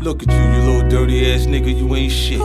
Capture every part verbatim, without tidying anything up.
Look at you, you little dirty ass nigga, you ain't shit.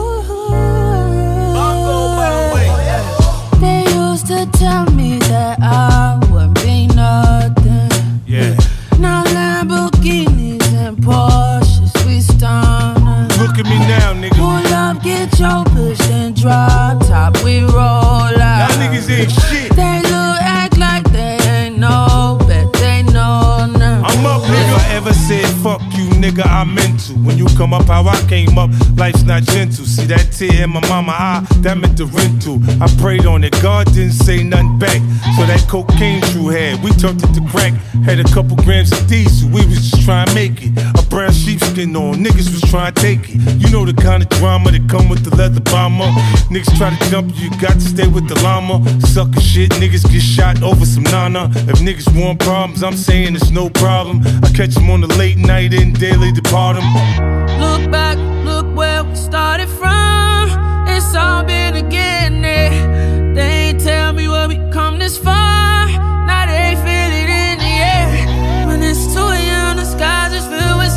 They used to tell me that I wouldn't be nothing. Yeah. Now Lamborghinis and Porsches, we stunning. Look at me now, nigga. Pull up, get your push, then drop top, we roll out. Y'all niggas ain't shit. They look, act like they ain't know, bet they know now. I'm up, nigga. If I ever said fuck you, nigga, I meant to. When you come up how I came up, life's not gentle. See that tear in my mama eye, that meant the rental. I prayed on it, God didn't say nothing back. So that cocaine True had, we turned it to crack. Had a couple grams of diesel, we was just trying to make it. A brown sheepskin on, niggas was trying to take it. You know the kind of drama that come with the leather bomber. Niggas try to jump you, you got to stay with the llama. Sucker shit, niggas get shot over some nana. If niggas want problems, I'm saying it's no problem. I catch them on the late night and daily depart them. Look back, look where we started from. It's all been a getting there. They ain't tell me where we come this far. Now they feel it in the air. When it's too young, the skies is filled with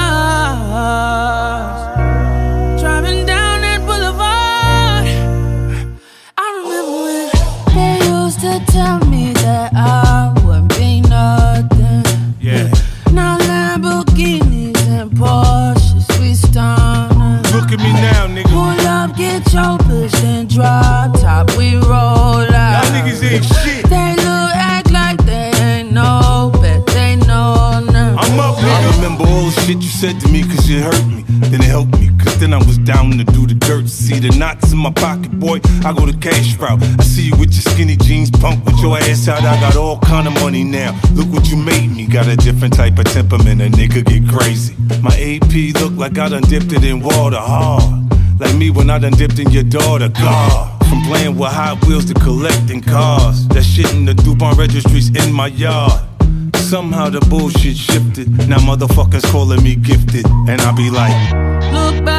stars. Driving down that boulevard, I remember when they used to tell me that I wouldn't be nothing. Yeah. Now Lamborghinis and Porsches, we stunning. Look at me now, nigga. Pull up, get your push, then drop top, we roll out. Y'all niggas ain't shit. They look, act like they ain't know, bet they know now. I'm up, nigga. I remember all the shit you said to me, cause it hurt me. Then it helped me, cause then I was down to do the dirt. See the knots in my pocket, boy, I go the cash route. I see you with your skinny jeans, punk with your ass out. I got all kind of money now, look what you made me. Got a different type of temperament, a nigga get crazy. My A P look like I done dipped it in water hard. Like me when I done dipped in your daughter, God. From playing with Hot Wheels to collecting cars. That shit in the DuPont registries in my yard. Somehow the bullshit shifted. Now motherfuckers calling me gifted. And I be like, look back.